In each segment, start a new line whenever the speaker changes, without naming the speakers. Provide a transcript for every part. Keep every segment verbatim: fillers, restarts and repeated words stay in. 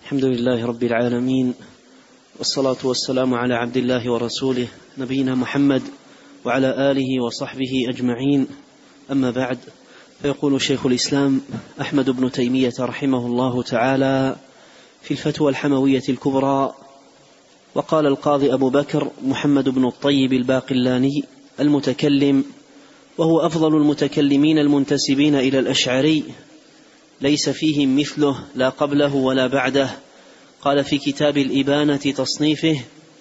الحمد لله رب العالمين، والصلاة والسلام على عبد الله ورسوله نبينا محمد وعلى آله وصحبه أجمعين. أما بعد، فيقول شيخ الإسلام أحمد بن تيمية رحمه الله تعالى في الفتوى الحموية الكبرى: وقال القاضي أبو بكر محمد بن الطيب الباقلاني المتكلم، وهو أفضل المتكلمين المنتسبين إلى الأشعري، ليس فيهم مثله لا قبله ولا بعده. قال في كتاب الإبانة تصنيفه: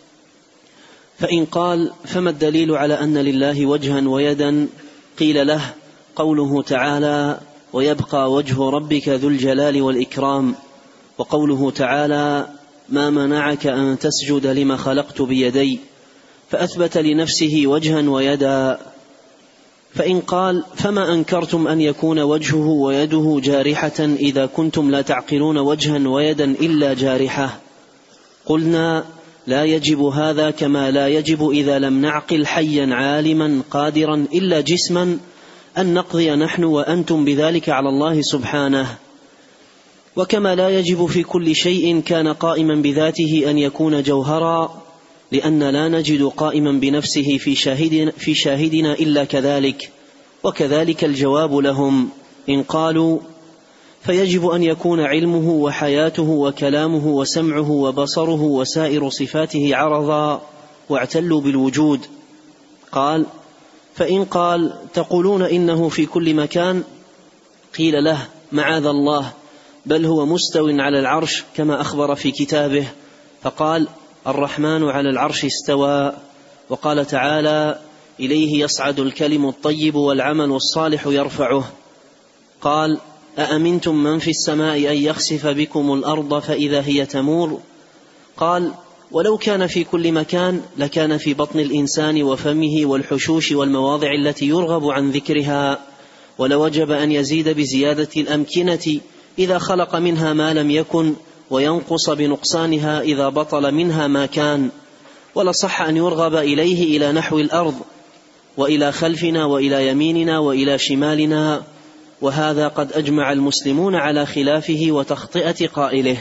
فإن قال فما الدليل على أن لله وجها ويدا؟ قيل له: قوله تعالى: ويبقى وجه ربك ذو الجلال والإكرام، وقوله تعالى: ما منعك أن تسجد لما خلقت بيدي، فأثبت لنفسه وجها ويدا. فإن قال فما أنكرتم أن يكون وجهه ويده جارحة إذا كنتم لا تعقلون وجها ويدا إلا جارحة؟ قلنا: لا يجب هذا كما لا يجب إذا لم نعقل حيا عالما قادرا إلا جسما أن نقضي نحن وأنتم بذلك على الله سبحانه، وكما لا يجب في كل شيء كان قائما بذاته أن يكون جوهرا، لأن لا نجد قائما بنفسه في شاهدنا, في شاهدنا إلا كذلك. وكذلك الجواب لهم إن قالوا فيجب أن يكون علمه وحياته وكلامه وسمعه وبصره وسائر صفاته عرضا واعتلوا بالوجود. قال: فإن قال تقولون إنه في كل مكان، قيل له: معاذ الله، بل هو مستو على العرش كما أخبر في كتابه، فقال: الرحمن على العرش استوى. وقال تعالى: إليه يصعد الكلم الطيب والعمل الصالح يرفعه. قال: أأمنتم من في السماء أن يخسف بكم الأرض فإذا هي تمور؟ قال: ولو كان في كل مكان لكان في بطن الإنسان وفمه والحشوش والمواضع التي يرغب عن ذكرها، ولوجب أن يزيد بزيادة الأمكنة إذا خلق منها ما لم يكن، وينقص بنقصانها إذا بطل منها ما كان، ولصح أن يرغب إليه إلى نحو الأرض، وإلى خلفنا وإلى يميننا وإلى شمالنا، وهذا قد أجمع المسلمون على خلافه وتخطئة قائله.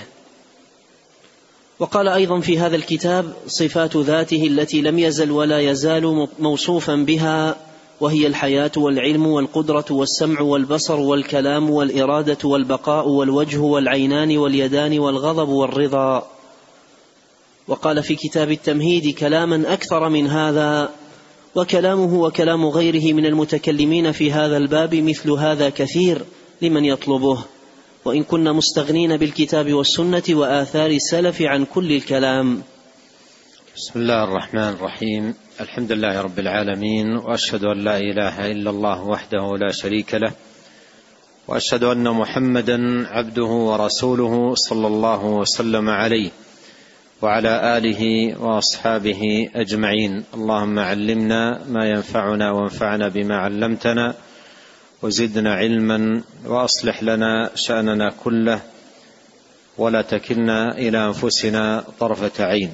وقال أيضا في هذا الكتاب: صفات ذاته التي لم يزل ولا يزال موصوفا بها، وهي الحياة والعلم والقدرة والسمع والبصر والكلام والإرادة والبقاء والوجه والعينان واليدان والغضب والرضا. وقال في كتاب التمهيد كلاما أكثر من هذا، وكلامه وكلام غيره من المتكلمين في هذا الباب مثل هذا كثير لمن يطلبه، وإن كنا مستغنين بالكتاب والسنة وآثار السلف عن كل الكلام.
بسم الله الرحمن الرحيم. الحمد لله رب العالمين، وأشهد أن لا إله إلا الله وحده لا شريك له، وأشهد أن محمدا عبده ورسوله صلى الله وسلم عليه وعلى آله وأصحابه أجمعين. اللهم علمنا ما ينفعنا وانفعنا بما علمتنا، وزدنا علما، وأصلح لنا شأننا كله، ولا تكلنا إلى أنفسنا طرفة عين.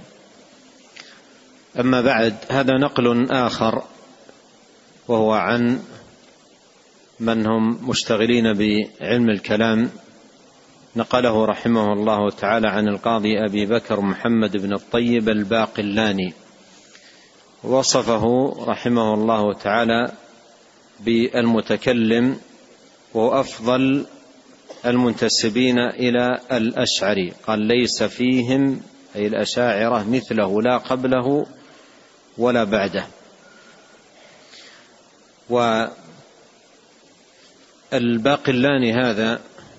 أما بعد، هذا نقل آخر، وهو عن من هم مشتغلين بعلم الكلام، نقله رحمه الله تعالى عن القاضي أبي بكر محمد بن الطيب الباقلاني، وصفه رحمه الله تعالى بالمتكلم وأفضل المنتسبين إلى الأشعري. قال: ليس فيهم، أي الأشاعرة، مثله لا قبله ولا بعده. والباقلاني هذا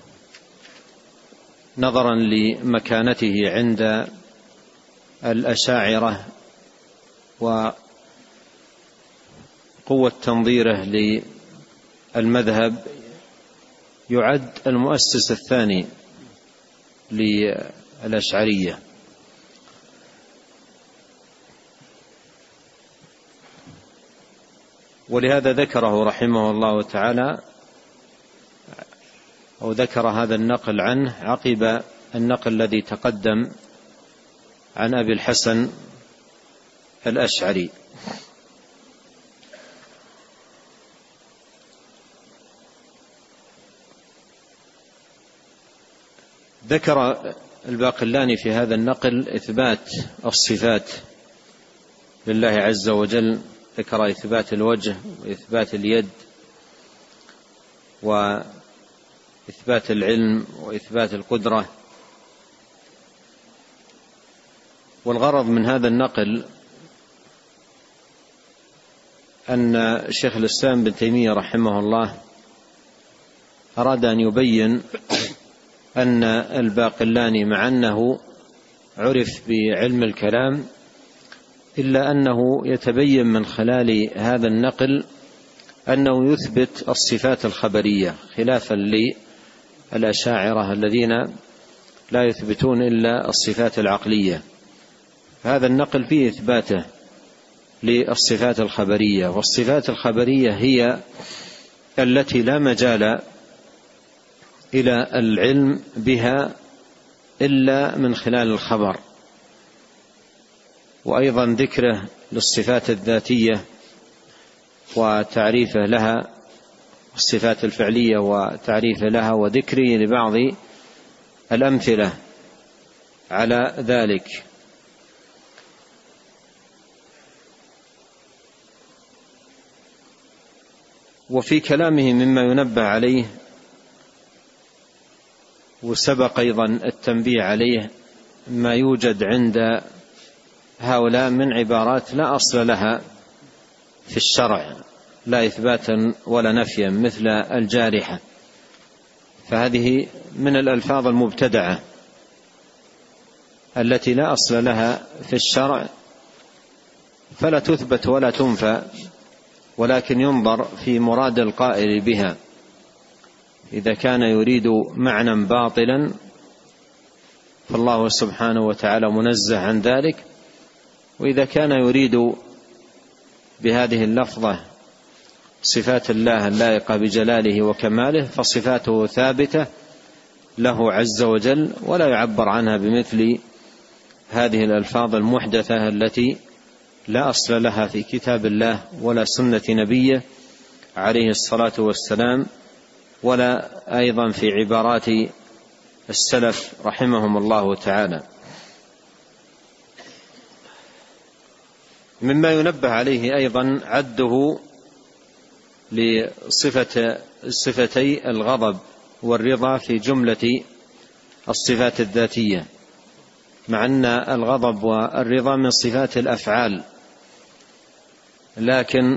نظرا لمكانته عند الأشاعرة وقوة تنظيره للمذهب يعد المؤسس الثاني للأشعرية، ولهذا ذكره رحمه الله تعالى، أو ذكر هذا النقل عنه عقب النقل الذي تقدم عن أبي الحسن الأشعري. ذكر الباقلاني في هذا النقل إثبات الصفات لله عز وجل، ذكر إثبات الوجه وإثبات اليد وإثبات العلم وإثبات القدرة. والغرض من هذا النقل أن شيخ الإسلام ابن تيمية رحمه الله أراد أن يبين أن الباقلاني مع أنه عرف بعلم الكلام إلا أنه يتبين من خلال هذا النقل أنه يثبت الصفات الخبرية، خلافا للأشاعرة الذين لا يثبتون إلا الصفات العقلية. هذا النقل فيه إثباته للصفات الخبرية، والصفات الخبرية هي التي لا مجال إلى العلم بها إلا من خلال الخبر. وأيضا ذكره للصفات الذاتية وتعريفه لها، الصفات الفعلية وتعريفه لها، وذكره لبعض الأمثلة على ذلك. وفي كلامه مما ينبه عليه وسبق أيضا التنبيه عليه ما يوجد عند هؤلاء من عبارات لا أصل لها في الشرع، لا إثباتا ولا نفيا، مثل الجارحة، فهذه من الألفاظ المبتدعة التي لا أصل لها في الشرع، فلا تثبت ولا تنفى، ولكن ينظر في مراد القائل بها. إذا كان يريد معنى باطلا فالله سبحانه وتعالى منزه عن ذلك، وإذا كان يريد بهذه اللفظة صفات الله اللائقة بجلاله وكماله فصفاته ثابتة له عز وجل، ولا يعبر عنها بمثل هذه الألفاظ المحدثة التي لا أصل لها في كتاب الله ولا سنة نبيه عليه الصلاة والسلام، ولا أيضا في عبارات السلف رحمهم الله تعالى. مما ينبه عليه أيضا عده لصفة صفتي الغضب والرضا في جملة الصفات الذاتية، مع أن الغضب والرضا من صفات الأفعال، لكن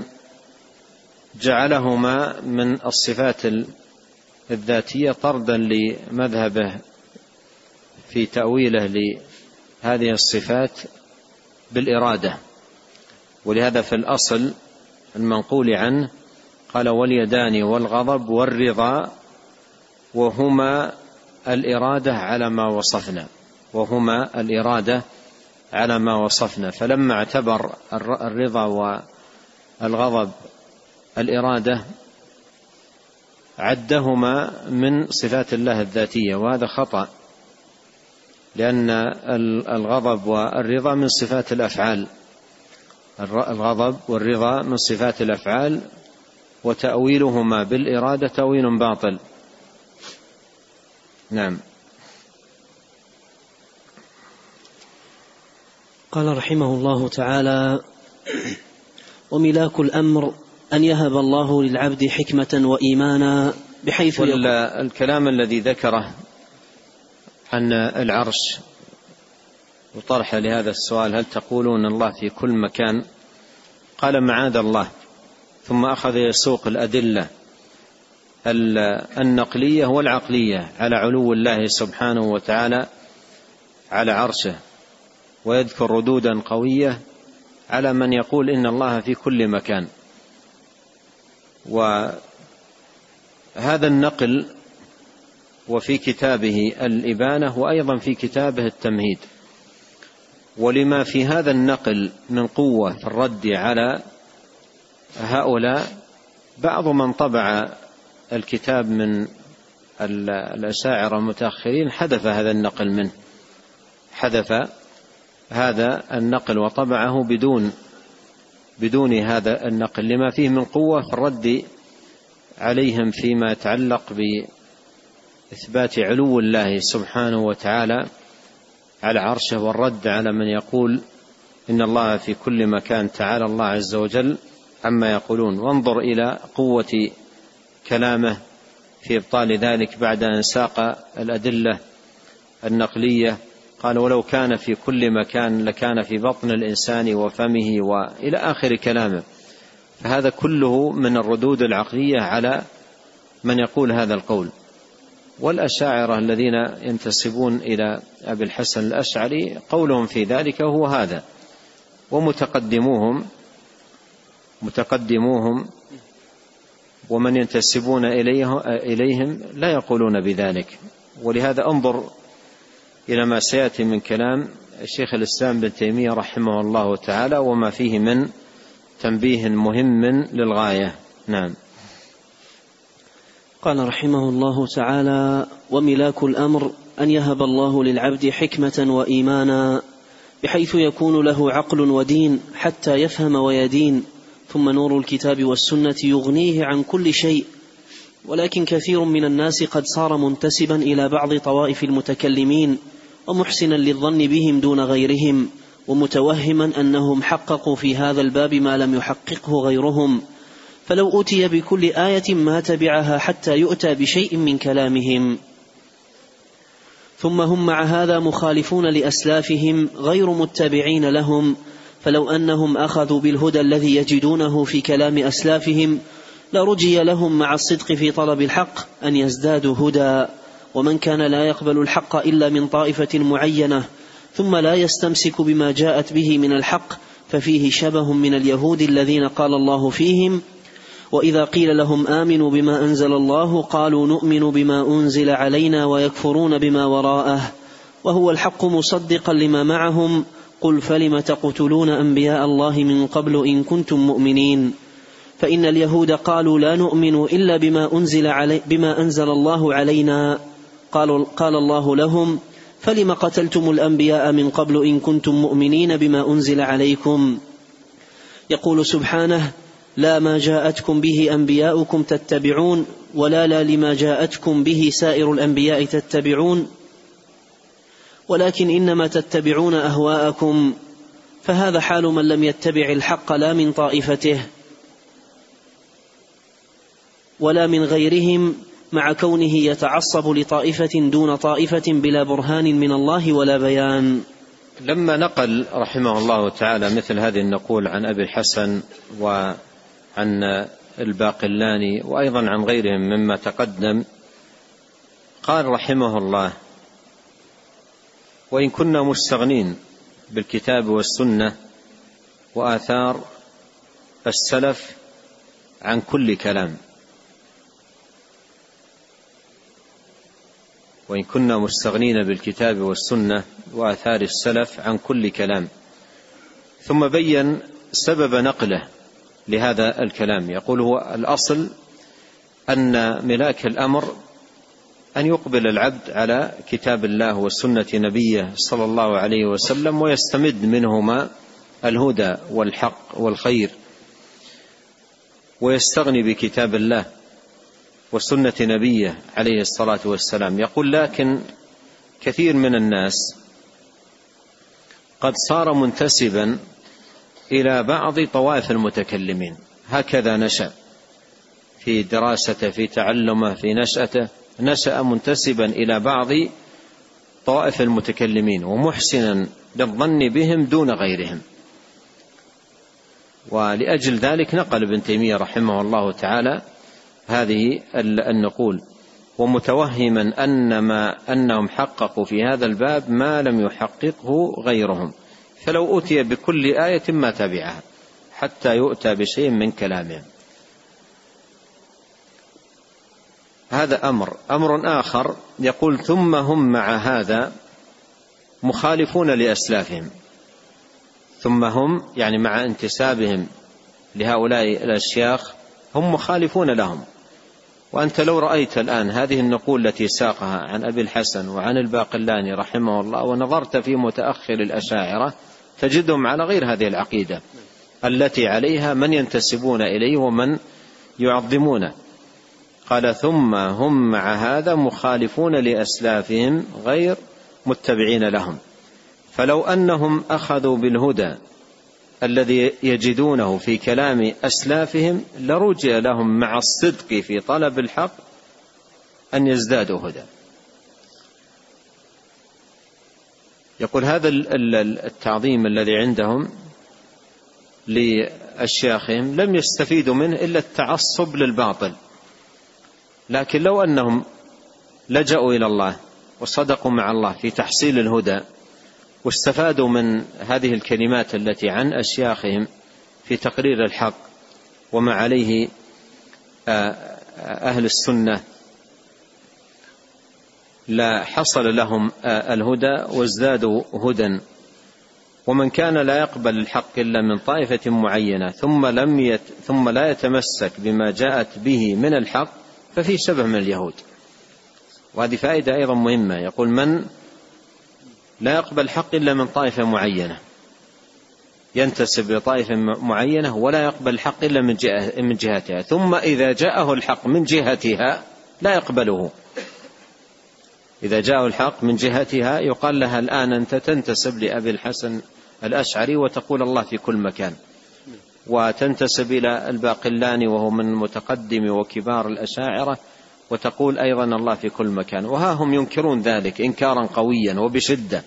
جعلهما من الصفات الذاتية طردا لمذهبه في تأويله لهذه الصفات بالإرادة. ولهذا في الأصل المنقول عنه قال واليدان والغضب والرضا وهما الإرادة على ما وصفنا، وهما الإرادة على ما وصفنا. فلما اعتبر الرضا والغضب الإرادة عدهما من صفات الله الذاتية، وهذا خطأ، لأن الغضب والرضا من صفات الأفعال، الغضب والرضا من صفات الأفعال، وتأويلهما بالإرادة تأويل باطل. نعم.
قال رحمه الله تعالى: وملاك الأمر أن يهب الله للعبد حكمة وإيمانا بحيث يقول.
الكلام الذي ذكره عن العرش وطرح لهذا السؤال هل تقولون الله في كل مكان؟ قال معاذ الله، ثم أخذ يسوق الأدلة النقلية والعقلية على علو الله سبحانه وتعالى على عرشه، ويذكر ردودا قوية على من يقول إن الله في كل مكان. وهذا النقل وفي كتابه الإبانة وأيضا في كتابه التمهيد. ولما في هذا النقل من قوة في الرد على هؤلاء، بعض من طبع الكتاب من الأشاعرة المتأخرين حذف هذا النقل منه، حذف هذا النقل وطبعه بدون بدون هذا النقل، لما فيه من قوة في الرد عليهم فيما يتعلق بإثبات علو الله سبحانه وتعالى على عرشه، والرد على من يقول إن الله في كل مكان، تعالى الله عز وجل عما يقولون. وانظر إلى قوة كلامه في إبطال ذلك بعد أن ساق الأدلة النقلية. قال: ولو كان في كل مكان لكان في بطن الإنسان وفمه، وإلى آخر كلامه. فهذا كله من الردود العقلية على من يقول هذا القول. والأشاعرة الذين ينتسبون إلى أبي الحسن الأشعري قولهم في ذلك هو هذا، ومتقدموهم متقدموهم ومن ينتسبون إليهم لا يقولون بذلك. ولهذا انظر إلى ما سيأتي من كلام الشيخ الإسلام ابن تيمية رحمه الله تعالى، وما فيه من تنبيه مهم للغاية. نعم.
قال رحمه الله تعالى: وملاك الأمر أن يهب الله للعبد حكمة وإيمانا، بحيث يكون له عقل ودين حتى يفهم ويدين، ثم نور الكتاب والسنة يغنيه عن كل شيء. ولكن كثير من الناس قد صار منتسبا إلى بعض طوائف المتكلمين، ومحسنا للظن بهم دون غيرهم، ومتوهما أنهم حققوا في هذا الباب ما لم يحققه غيرهم، فلو أتي بكل آية ما تبعها حتى يؤتى بشيء من كلامهم. ثم هم مع هذا مخالفون لأسلافهم غير متبعين لهم، فلو أنهم أخذوا بالهدى الذي يجدونه في كلام أسلافهم لرجي لهم مع الصدق في طلب الحق أن يزدادوا هدى. ومن كان لا يقبل الحق إلا من طائفة معينة ثم لا يستمسك بما جاءت به من الحق، ففيه شبه من اليهود الذين قال الله فيهم: وإذا قيل لهم آمنوا بما أنزل الله قالوا نؤمن بما أنزل علينا ويكفرون بما وراءه وهو الحق مصدقا لما معهم، قل فلم تقتلون أنبياء الله من قبل إن كنتم مؤمنين. فإن اليهود قالوا لا نؤمن إلا بما أنزل, علي بما أنزل الله علينا، قال, قال الله لهم: فلم قتلتم الأنبياء من قبل إن كنتم مؤمنين بما أنزل عليكم. يقول سبحانه: لا ما جاءتكم به أنبياؤكم تتبعون، ولا لا لما جاءتكم به سائر الأنبياء تتبعون، ولكن إنما تتبعون أهواءكم. فهذا حال من لم يتبع الحق لا من طائفته ولا من غيرهم، مع كونه يتعصب لطائفة دون طائفة بلا برهان من الله ولا بيان.
لما نقل رحمه الله تعالى مثل هذه النقول عن أبي الحسن وعن الباقلاني وأيضا عن غيرهم مما تقدم، قال رحمه الله: وإن كنا مستغنين بالكتاب والسنة وآثار السلف عن كل كلام وإن كنا مستغنين بالكتاب والسنة وآثار السلف عن كل كلام. ثم بين سبب نقله لهذا الكلام، يقول: هو الأصل أن ملاك الأمر أن يقبل العبد على كتاب الله وسنة نبيه صلى الله عليه وسلم ويستمد منهما الهدى والحق والخير، ويستغني بكتاب الله وسنة نبيه عليه الصلاة والسلام. يقول: لكن كثير من الناس قد صار منتسبا إلى بعض طوائف المتكلمين، هكذا نشأ في دراسته في تعلمه في نشأته، نشأ منتسبا إلى بعض طوائف المتكلمين ومحسنا للظن بهم دون غيرهم. ولأجل ذلك نقل ابن تيمية رحمه الله تعالى هذه النقول، ومتوهما أن ما أنهم حققوا في هذا الباب ما لم يحققه غيرهم، فلو أتي بكل آية ما تبعها حتى يؤتى بشيء من كلامهم. هذا أمر. أمر آخر يقول: ثم هم مع هذا مخالفون لأسلافهم. ثم هم يعني مع انتسابهم لهؤلاء الأشياخ هم مخالفون لهم. وأنت لو رأيت الآن هذه النقول التي ساقها عن أبي الحسن وعن الباقلاني رحمه الله ونظرت في متأخر الأشاعرة تجدهم على غير هذه العقيدة التي عليها من ينتسبون إليه ومن يعظمونه. قال: ثم هم مع هذا مخالفون لأسلافهم غير متبعين لهم. فلو أنهم أخذوا بالهدى الذي يجدونه في كلام أسلافهم لرجع لهم مع الصدق في طلب الحق أن يزدادوا هدى. يقول هذا التعظيم الذي عندهم لأشياخهم لم يستفيدوا منه إلا التعصب للباطل، لكن لو أنهم لجأوا إلى الله وصدقوا مع الله في تحصيل الهدى واستفادوا من هذه الكلمات التي عن أشياخهم في تقرير الحق وما عليه أهل السنة لا حصل لهم الهدى وازدادوا هدى. ومن كان لا يقبل الحق إلا من طائفة معينة ثم, لم يت ثم لا يتمسك بما جاءت به من الحق ففي شبه من اليهود. وهذه فائدة أيضا مهمة. يقول من لا يقبل الحق إلا من طائفة معينة، ينتسب لطائفة معينة ولا يقبل الحق إلا من, جهة من جهتها، ثم إذا جاءه الحق من جهتها لا يقبله. إذا جاءه الحق من جهتها يقال لها الآن أنت تنتسب لأبي الحسن الأشعري وتقول الله في كل مكان، وتنتسب إلى الباقلاني وهو من متقدم وكبار الأشاعرة وتقول أيضا الله في كل مكان، وها هم ينكرون ذلك إنكارا قويا وبشدة.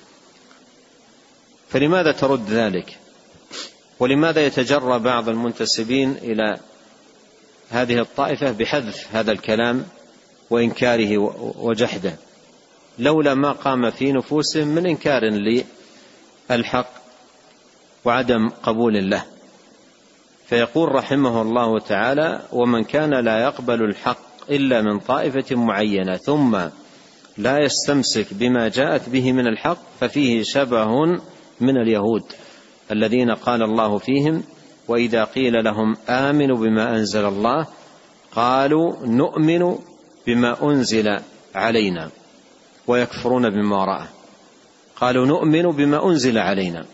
فلماذا ترد ذلك؟ ولماذا يتجرى بعض المنتسبين إلى هذه الطائفة بحذف هذا الكلام وإنكاره وجحده لولا ما قام في نفوسهم من إنكار للحق وعدم قبول له؟ فيقول رحمه الله تعالى ومن كان لا يقبل الحق إلا من طائفة معينة ثم لا يستمسك بما جاءت به من الحق ففيه شبه من اليهود الذين قال الله فيهم وإذا قيل لهم آمنوا بما أنزل الله قالوا نؤمن بما أنزل علينا ويكفرون بما وراءه. قالوا نؤمن بما أنزل علينا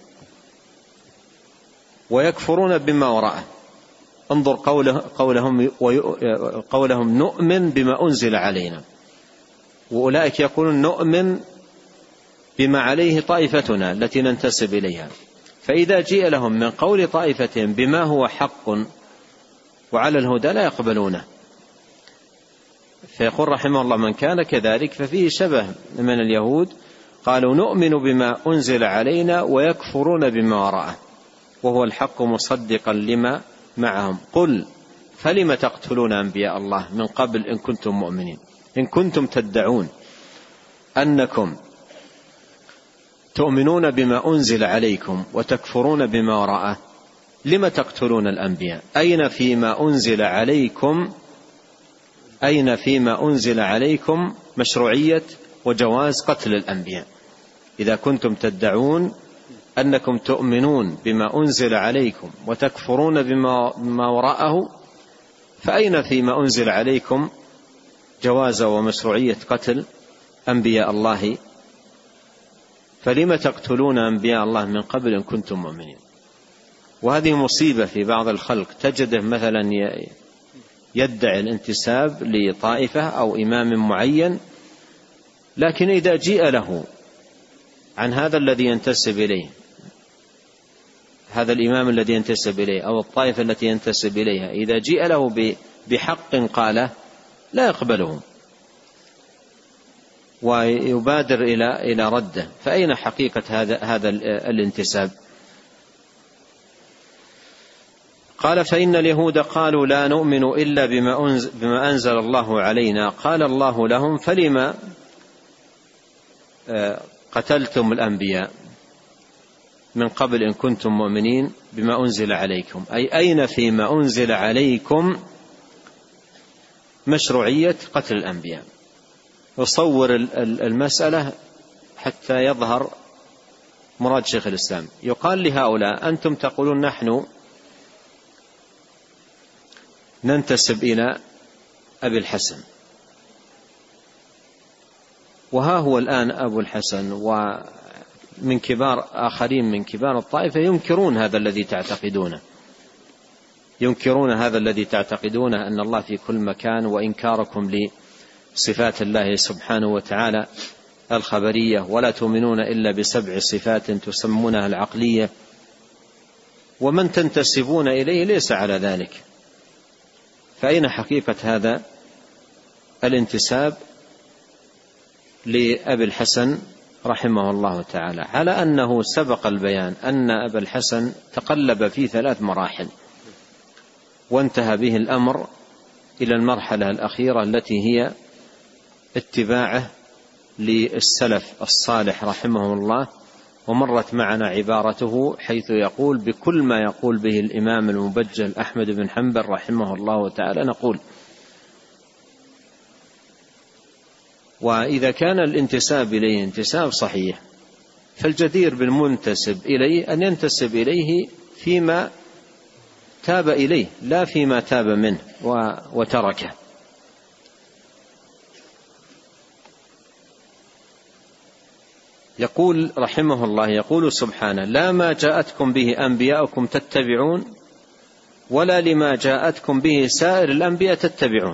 ويكفرون بما وراءه. انظر قوله قولهم, قولهم نؤمن بما أنزل علينا، وأولئك يقولون نؤمن بما عليه طائفتنا التي ننتسب إليها. فإذا جيء لهم من قول طائفتهم بما هو حق وعلى الهدى لا يقبلونه. فيقول رحمه الله من كان كذلك ففيه شبه من اليهود قالوا نؤمن بما أنزل علينا ويكفرون بما وراءه وهو الحق مصدقا لما معهم. قل فلم تقتلون أنبياء الله من قبل إن كنتم مؤمنين إن كنتم تدعون أنكم تؤمنون بما أنزل عليكم وتكفرون بما وراءه لم تقتلون الأنبياء أين فيما أنزل عليكم أين فيما أنزل عليكم مشروعية وجواز قتل الأنبياء؟ إذا كنتم تدعون أنكم تؤمنون بما أنزل عليكم وتكفرون بما وراءه فأين فيما أنزل عليكم جواز ومشروعية قتل أنبياء الله؟ فلم تقتلون أنبياء الله من قبل إن كنتم مؤمنين. وهذه مصيبة في بعض الخلق، تجده مثلا يدعي الانتساب لطائفة أو إمام معين، لكن إذا جيء له عن هذا الذي ينتسب إليه هذا الإمام الذي ينتسب إليه أو الطائفة التي ينتسب إليها إذا جيء له بحق قاله لا يقبله ويبادر إلى إلى رده. فأين حقيقة هذا هذا الانتساب؟ قال فإن اليهود قالوا لا نؤمن إلا بما أنزل, بما أنزل الله علينا. قال الله لهم فلما قتلتم الأنبياء من قبل إن كنتم مؤمنين بما أنزل عليكم، أي أين فيما أنزل عليكم مشروعية قتل الأنبياء. يصور المسألة حتى يظهر مراد شيخ الإسلام. يقال لهؤلاء أنتم تقولون نحن ننتسب إلى أبي الحسن، وها هو الآن أبو الحسن ومن كبار آخرين من كبار الطائفة ينكرون هذا الذي تعتقدونه ينكرون هذا الذي تعتقدونه أن الله في كل مكان، وإنكاركم لصفات الله سبحانه وتعالى الخبرية، ولا تؤمنون إلا بسبع صفات تسمونها العقلية، ومن تنتسبون إليه ليس على ذلك. فأين حقيقة هذا الانتساب لأبي الحسن رحمه الله تعالى؟ على أنه سبق البيان أن أبا الحسن تقلب في ثلاث مراحل، وانتهى به الأمر إلى المرحلة الأخيرة التي هي اتباعه للسلف الصالح رحمه الله. ومرت معنا عبارته حيث يقول: بكل ما يقول به الإمام المبجل أحمد بن حنبل رحمه الله تعالى نقول. وإذا كان الانتساب إليه انتساب صحيح، فالجدير بالمنتسب إليه أن ينتسب إليه فيما تاب إليه، لا فيما تاب منه وتركه. يقول رحمه الله، يقول سبحانه: لا ما جاءتكم به أنبياؤكم تتبعون، ولا لما جاءتكم به سائر الأنبياء تتبعون.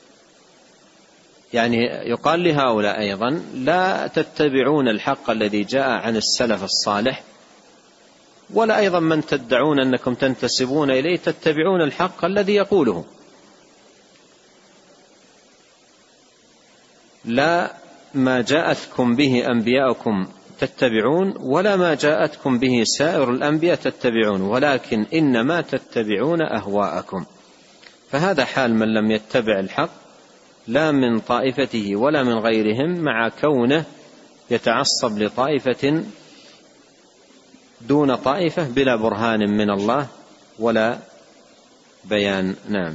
يعني يقال لهؤلاء أيضا: لا تتبعون الحق الذي جاء عن السلف الصالح، ولا أيضا من تدعون أنكم تنتسبون إليه تتبعون الحق الذي يقوله. لا ما جاءتكم به أنبياؤكم تتبعون، ولا ما جاءتكم به سائر الأنبياء تتبعون، ولكن إنما تتبعون أهواءكم. فهذا حال من لم يتبع الحق، لا من طائفته ولا من غيرهم، مع كونه يتعصب لطائفة دون طائفة بلا برهان من الله ولا بيان. نعم.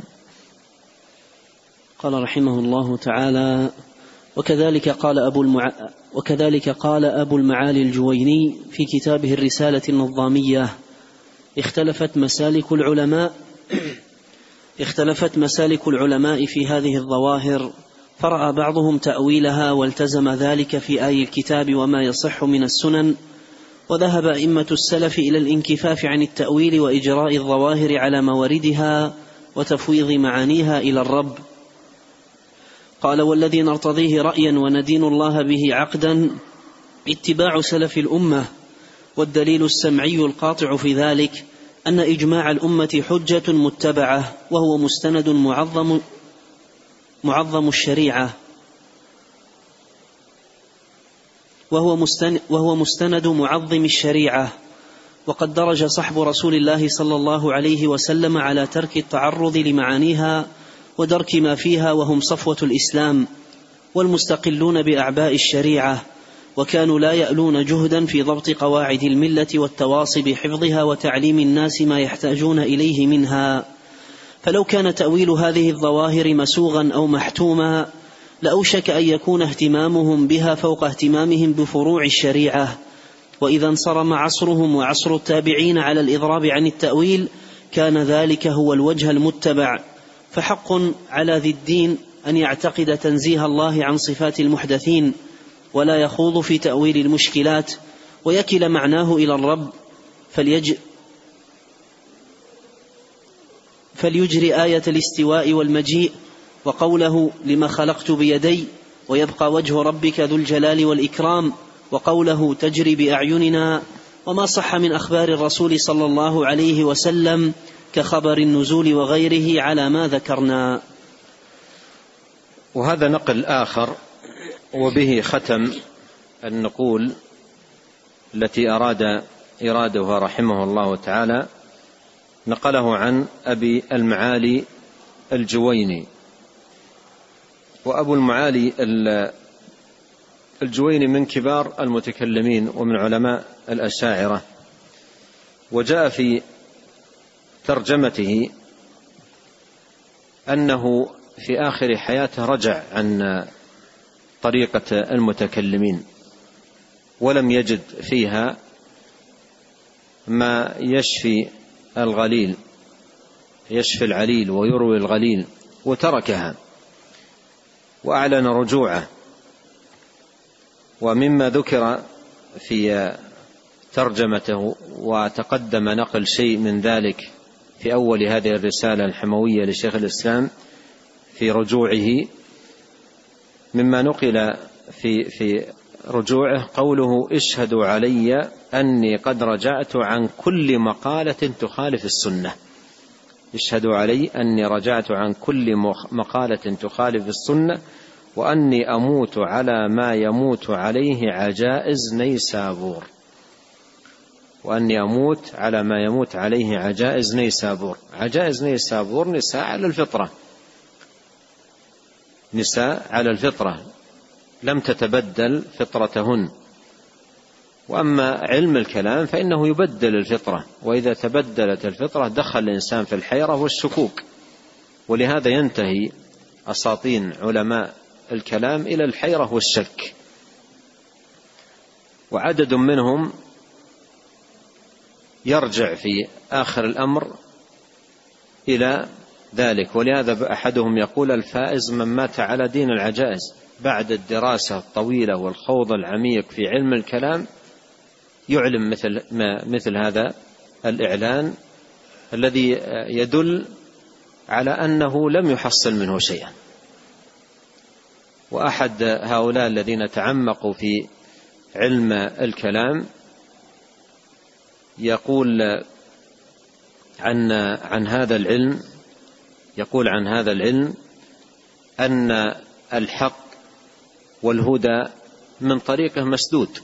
قال رحمه الله تعالى: وكذلك قال أبو المع... وكذلك قال أبو المعالي الجويني في كتابه الرسالة النظامية: اختلفت مسالك العلماء اختلفت مسالك العلماء في هذه الظواهر، فرأى بعضهم تأويلها والتزم ذلك في آي الكتاب وما يصح من السنن، وذهب أئمة السلف إلى الانكفاف عن التأويل وإجراء الظواهر على مواردها وتفويض معانيها إلى الرب. قال: والذي نرتضيه رأيا وندين الله به عقدا اتباع سلف الأمة، والدليل السمعي القاطع في ذلك أن إجماع الأمة حجة متبعة، وهو مستند معظم معظم الشريعة وهو مستند, وهو مستند معظم الشريعة. وقد درج صحب رسول الله صلى الله عليه وسلم على ترك التعرض لمعانيها ودرك ما فيها، وهم صفوة الإسلام والمستقلون بأعباء الشريعة، وكانوا لا يألون جهدا في ضبط قواعد الملة والتواصي بحفظها وتعليم الناس ما يحتاجون إليه منها. فلو كان تأويل هذه الظواهر مسوغا أو محتوما، لأوشك أن يكون اهتمامهم بها فوق اهتمامهم بفروع الشريعة. وإذا انصرم عصرهم وعصر التابعين على الإضراب عن التأويل، كان ذلك هو الوجه المتبع. فحق على ذي الدين أن يعتقد تنزيه الله عن صفات المحدثين، ولا يخوض في تأويل المشكلات، ويكل معناه إلى الرب، فليج فليجري آية الاستواء والمجيء وقوله: لما خلقت بيدي، ويبقى وجه ربك ذو الجلال والإكرام، وقوله: تجري بأعيننا، وما صح من أخبار الرسول صلى الله عليه وسلم كخبر النزول وغيره على ما ذكرنا.
وهذا نقل آخر، وبه ختم النقول التي أراد إرادها رحمه الله تعالى، نقله عن أبي المعالي الجويني. وأبو المعالي الجويني من كبار المتكلمين ومن علماء الأشاعرة، وجاء في ترجمته أنه في آخر حياته رجع عن طريقة المتكلمين، ولم يجد فيها ما يشفي الغليل يشفي العليل ويروي الغليل، وتركها وأعلن رجوعه. ومما ذكر في ترجمته وتقدم نقل شيء من ذلك في أول هذه الرسالة الحموية لشيخ الإسلام في رجوعه، مما نقل في في رجوعه قوله اشهدوا علي أني قد رجعت عن كل مقالة تخالف السنة. اشهدوا علي أني رجعت عن كل مقالة تخالف السنة وأني أموت على ما يموت عليه عجائز نيسابور. وأني أموت على ما يموت عليه عجائز نيسابور. عجائز نيسابور نساء على الفطرة، نساء على الفطرة لم تتبدل فطرتهن. وأما علم الكلام فإنه يبدل الفطرة، وإذا تبدلت الفطرة دخل الإنسان في الحيرة والشكوك، ولهذا ينتهي أساطين علماء الكلام إلى الحيرة والشك، وعدد منهم يرجع في آخر الأمر إلى ذلك. ولهذا أحدهم يقول الفائز من مات على دين العجائز. بعد الدراسة الطويلة والخوض العميق في علم الكلام يعلم مثل, مثل هذا الإعلان الذي يدل على أنه لم يحصل منه شيئا. وأحد هؤلاء الذين تعمقوا في علم الكلام يقول عن عن هذا العلم يقول عن هذا العلم أن الحق والهدى من طريقه مسدود.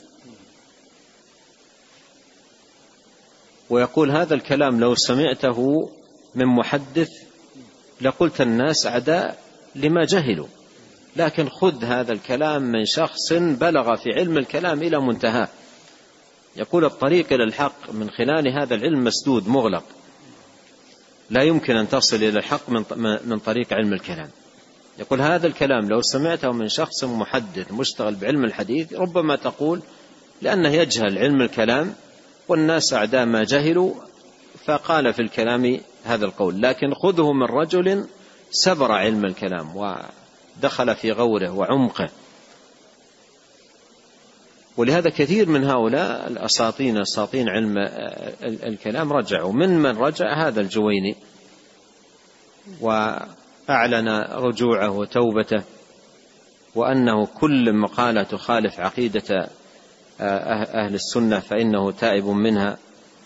ويقول هذا الكلام لو سمعته من محدث لقلت الناس أعداء لما جهلوا، لكن خذ هذا الكلام من شخص بلغ في علم الكلام إلى منتهى. يقول الطريق إلى الحق من خلال هذا العلم مسدود مغلق، لا يمكن أن تصل إلى الحق من طريق علم الكلام. يقول هذا الكلام لو سمعته من شخص محدث مشتغل بعلم الحديث ربما تقول لأنه يجهل علم الكلام والناس أعداء ما جهلوا فقال في الكلام هذا القول، لكن خذه من رجل سبر علم الكلام ودخل في غوره وعمقه. ولهذا كثير من هؤلاء الأساطين أساطين علم الكلام رجعوا. من من رجع هذا الجويني وأعلن رجوعه وتوبته، وأنه كل مقالة تخالف عقيدة أهل السنة فإنه تائب منها.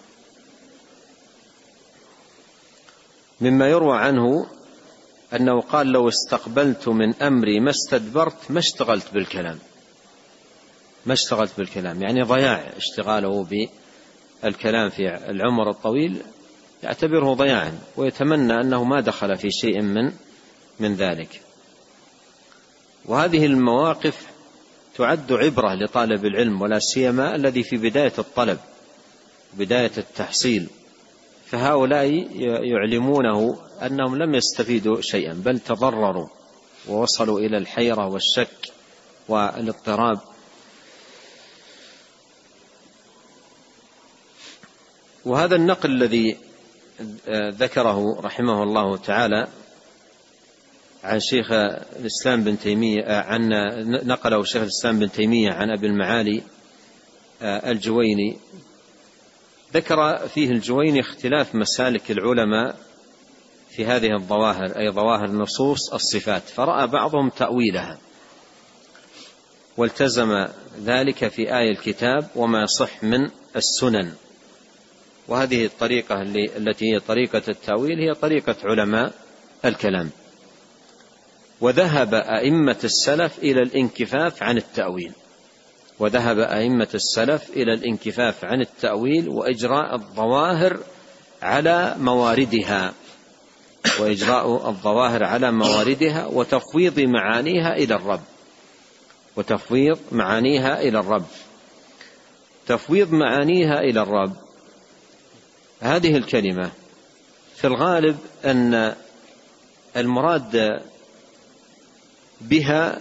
مما يروى عنه أنه قال لو استقبلت من أمري ما استدبرت ما اشتغلت بالكلام ما اشتغلت بالكلام يعني ضياع اشتغاله بالكلام في العمر الطويل يعتبره ضياعا، ويتمنى أنه ما دخل في شيء من من ذلك. وهذه المواقف تعد عبرة لطالب العلم، ولا سيما الذي في بداية الطلب بداية التحصيل، فهؤلاء يعلمونه أنهم لم يستفيدوا شيئا بل تضرروا ووصلوا إلى الحيرة والشك والاضطراب. وهذا النقل الذي ذكره رحمه الله تعالى عن شيخ الإسلام بن تيمية عن نقله شيخ الإسلام بن تيمية عن أبي المعالي الجويني، ذكر فيه الجويني اختلاف مسالك العلماء في هذه الظواهر، أي ظواهر نصوص الصفات، فرأى بعضهم تأويلها والتزم ذلك في آية الكتاب وما يصح من السنن. وهذه الطريقة التي هي طريقة التأويل هي طريقة علماء الكلام. وذهب أئمة السلف إلى الانكفاف عن التأويل وذهب أئمة السلف إلى الانكفاف عن التأويل وإجراء الظواهر على مواردها وإجراء الظواهر على مواردها وتفويض معانيها إلى الرب وتفويض معانيها إلى الرب تفويض معانيها إلى الرب. هذه الكلمة في الغالب أن المراد بها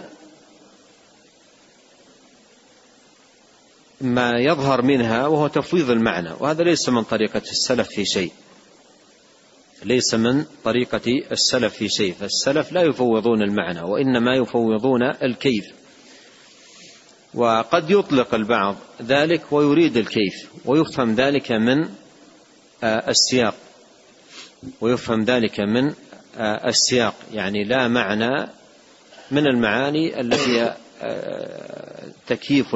ما يظهر منها وهو تفويض المعنى، وهذا ليس من طريقة السلف في شيء ليس من طريقة السلف في شيء فالسلف لا يفوضون المعنى وإنما يفوضون الكيف. وقد يطلق البعض ذلك ويريد الكيف ويفهم ذلك من السياق ويفهم ذلك من السياق يعني لا معنى من المعاني التي تكييف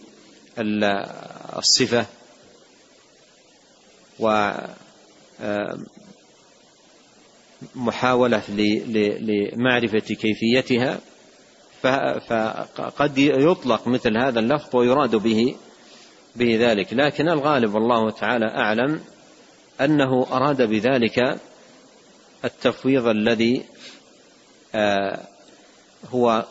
للصفة ومحاولة لمعرفة كيفيتها، فقد يطلق مثل هذا اللفظ ويراد به به ذلك، لكن الغالب والله تعالى أعلم أنه أراد بذلك التفويض الذي هو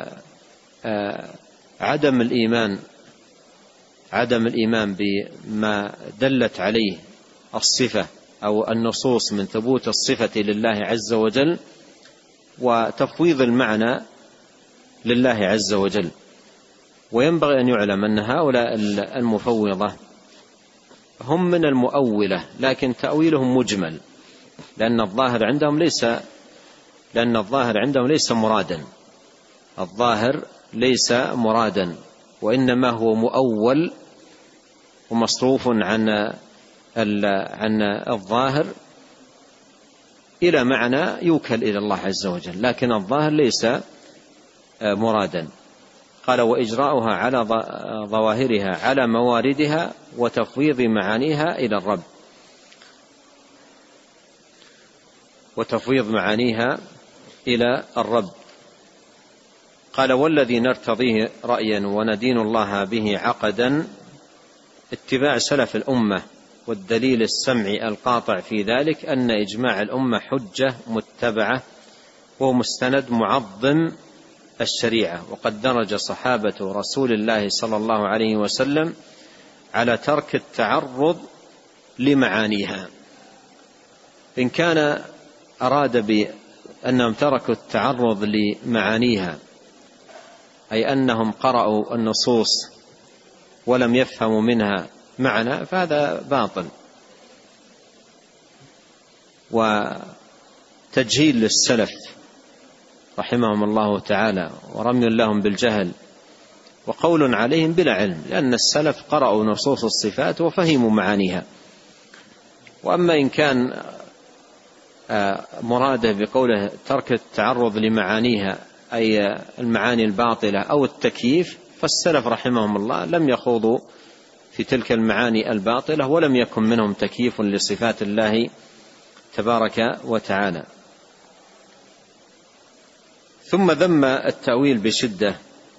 عدم الإيمان عدم الإيمان بما دلت عليه الصفة أو النصوص من ثبوت الصفة لله عز وجل، وتفويض المعنى لله عز وجل. وينبغي أن يعلم أن هؤلاء المفوضة هم من المؤولة، لكن تأويلهم مجمل، لأن الظاهر عندهم ليس لأن الظاهر عندهم ليس مرادا الظاهر ليس مرادا وإنما هو مؤول ومصروف عن عن الظاهر إلى معنى يوكل إلى الله عز وجل، لكن الظاهر ليس مرادا. قال: وإجراؤها على ظواهرها على مواردها وتفويض معانيها إلى الرب وتفويض معانيها إلى الرب. قال: والذي نرتضيه رأيا وندين الله به عقدا اتباع سلف الأمة، والدليل السمعي القاطع في ذلك أن إجماع الأمة حجة متبعة ومستند معظم الشريعة. وقد درج صحابة رسول الله صلى الله عليه وسلم على ترك التعرض لمعانيها. إن كان أراد بأنهم تركوا التعرض لمعانيها أي أنهم قرأوا النصوص ولم يفهموا منها معنى، فهذا باطل وتجهيل للسلف رحمهم الله تعالى، ورمي لهم بالجهل، وقول عليهم بلا علم، لأن السلف قرأوا نصوص الصفات وفهموا معانيها. وأما إن كان مراده بقوله ترك التعرض لمعانيها أي المعاني الباطلة أو التكييف، فالسلف رحمهم الله لم يخوضوا في تلك المعاني الباطلة ولم يكن منهم تكييف لصفات الله تبارك وتعالى. ثم ذم التأويل بشدة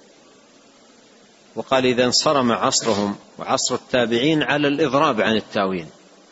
وقال: إذا انصرم عصرهم وعصر التابعين على الإضراب عن التأويل.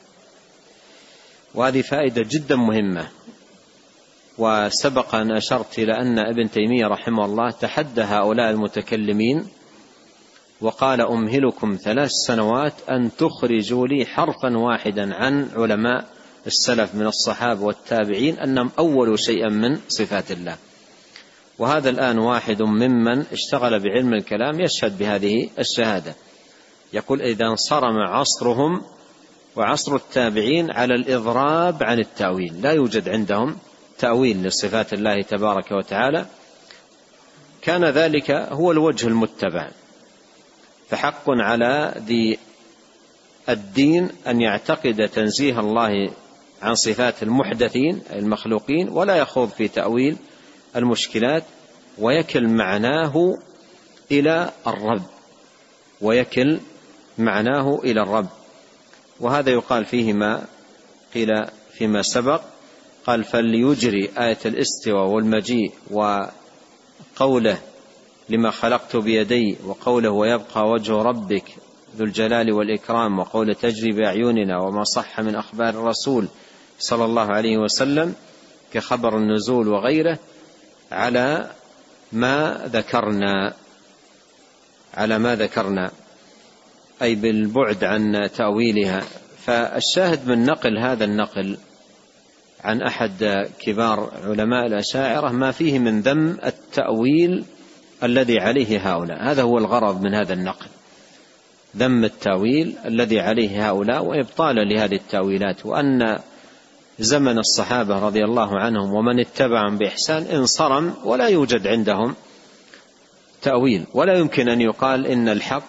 وهذه فائدة جدا مهمة، وسبق أن أشرت إلى أن ابن تيمية رحمه الله تحدى هؤلاء المتكلمين وقال: أمهلكم ثلاث سنوات أن تخرجوا لي حرفا واحدا عن علماء السلف من الصحابة والتابعين أنهم أولوا شيئا من صفات الله. وهذا الآن واحد ممن اشتغل بعلم الكلام يشهد بهذه الشهادة، يقول: إذا انصرم عصرهم وعصر التابعين على الإضراب عن التأويل، لا يوجد عندهم تأويل لصفات الله تبارك وتعالى، كان ذلك هو الوجه المتبع. فحق على ذي الدين أن يعتقد تنزيه الله عن صفات المحدثين المخلوقين، ولا يخوض في تأويل المشكلات، ويكل معناه إلى الرب ويكل معناه إلى الرب. وهذا يقال فيه ما قيل فيما سبق، قال: فليجري آية الاستواء والمجيء وقوله لما خلقت بيدي، وقوله ويبقى وجه ربك ذو الجلال والإكرام، وقوله تجري بأعيننا، وما صح من أخبار الرسول صلى الله عليه وسلم كخبر النزول وغيره، على ما ذكرنا على ما ذكرنا أي بالبعد عن تأويلها. فالشاهد من نقل هذا النقل عن أحد كبار علماء الأشاعرة ما فيه من ذم التأويل الذي عليه هؤلاء، هذا هو الغرض من هذا النقل، ذم التأويل الذي عليه هؤلاء وإبطال لهذه التأويلات، وأن زمن الصحابة رضي الله عنهم ومن اتبعهم بإحسان انصرم ولا يوجد عندهم تأويل، ولا يمكن أن يقال إن الحق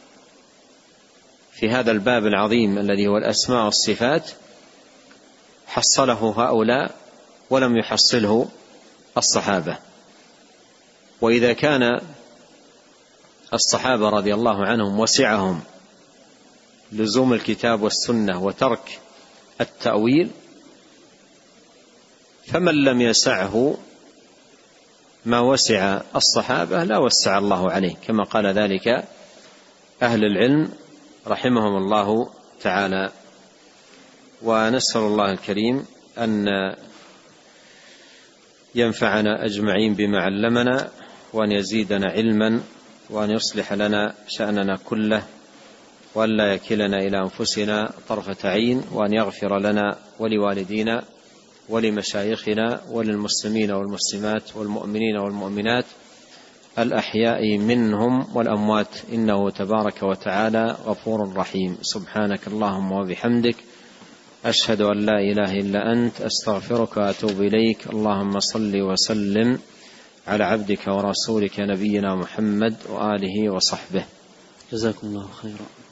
في هذا الباب العظيم الذي هو الأسماء والصفات حصله هؤلاء ولم يحصله الصحابة. وإذا كان الصحابة رضي الله عنهم وسعهم لزوم الكتاب والسنة وترك التأويل، فمن لم يسعه ما وسع الصحابة لا وسع الله عليه، كما قال ذلك أهل العلم رحمهم الله تعالى. ونسأل الله الكريم أن ينفعنا أجمعين بما علمنا، وأن يزيدنا علما، وأن يصلح لنا شأننا كله، وأن لا يكلنا إلى أنفسنا طرفة عين، وأن يغفر لنا ولوالدينا ولمشايخنا وللمسلمين والمسلمات والمؤمنين والمؤمنات الأحياء منهم والأموات، إنه تبارك وتعالى غفور رحيم. سبحانك اللهم وبحمدك، أشهد أن لا إله إلا أنت، أستغفرك وأتوب إليك. اللهم صل وسلم على عبدك ورسولك نبينا محمد وآله وصحبه.
جزاكم الله خيرا.